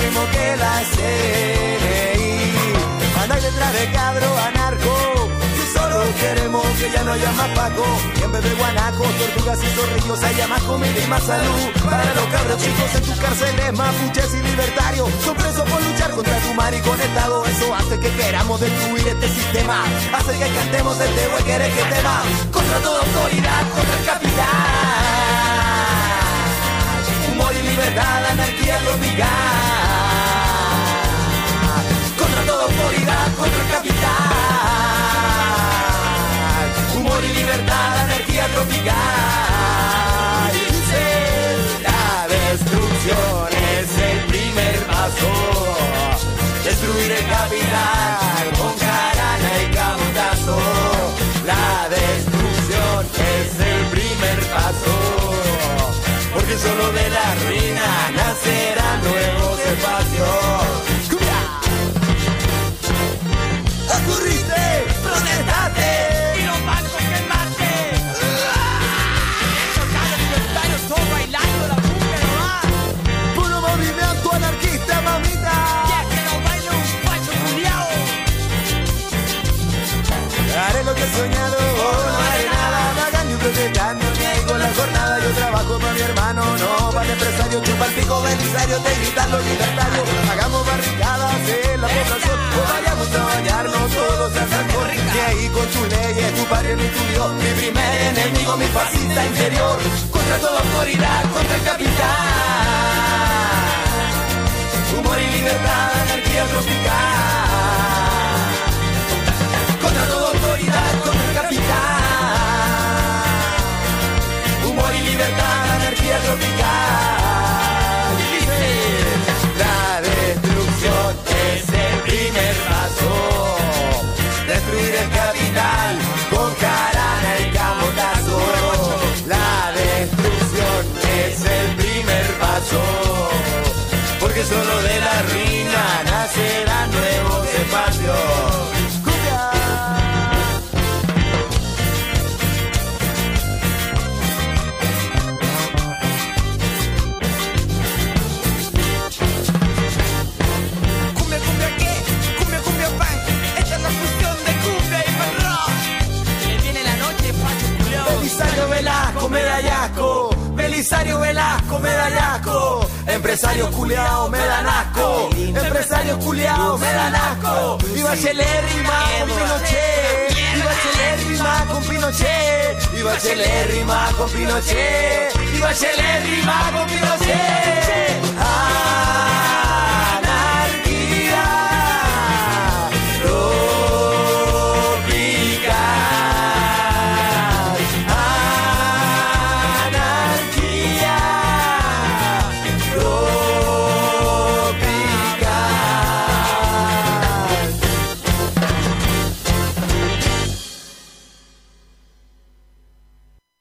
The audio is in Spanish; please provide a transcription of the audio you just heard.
mismo que la CNI. Andar detrás de cabro anarco, si solo queremos que ya no haya más Paco. Y en vez de guanacos, tortugas y zorrillos haya más comida y más salud. Para los cabros chicos en tus cárceles, mapuches y libertarios son presos por luchar contra tu mariconetado. Eso hace que queramos destruir este sistema, hace que cantemos este güey querés que tema. Contra toda autoridad, contra el capital. Humor y libertad, anarquía tropical. Contra toda autoridad, contra el capital. Humor y libertad, anarquía tropical. Dice, la destrucción es el primer paso. Destruir el capital con jarana y camotazo. La destrucción es el primer paso. Porque solo de la ruina nacerán nuevos espacios. ¡Ocurriste! ¡Protestate! ¡Y los bancos quemaste! Estos cabros libertarios todos bailando la cumbia nomás. ¡Puro movimiento anarquista, mamita! Ya que no baila un facho culiao. Haré lo que he soñado, no haré nada. Me hagan ni un protestando, ni ahí con la jornada. Yo trabajo para mi hermano, no para el empresario. Chupa el pico belisario, te gritan los libertarios. Hagamos barricadas en la población, o vayamos a bañarnos todos a San Jorge. Y ahí con tus leyes, tu padre ni tu Dios. Mi primer enemigo, mi fascista interior. Contra toda autoridad, contra el capital. Humor y libertad, anarquía tropical. Contra toda autoridad, contra el capital. Humor y libertad, anarquía tropical. Dice, la destrucción es el primer paso. Destruir el capital con jarana y camotazo. La destrucción es el primer paso. Porque solo de la ruina nacerán nuevos espacios. Belisario Velasco, me da asco. Belisario Velasco, me da asco. Empresarios culiados me dan asco. Empresarios culiados me dan asco. Y Bachelet rima con Pinochet. Y Bachelet rima con Pinochet. Y Bachelet rima con Pinochet. Y Bachelet rima con Pinochet.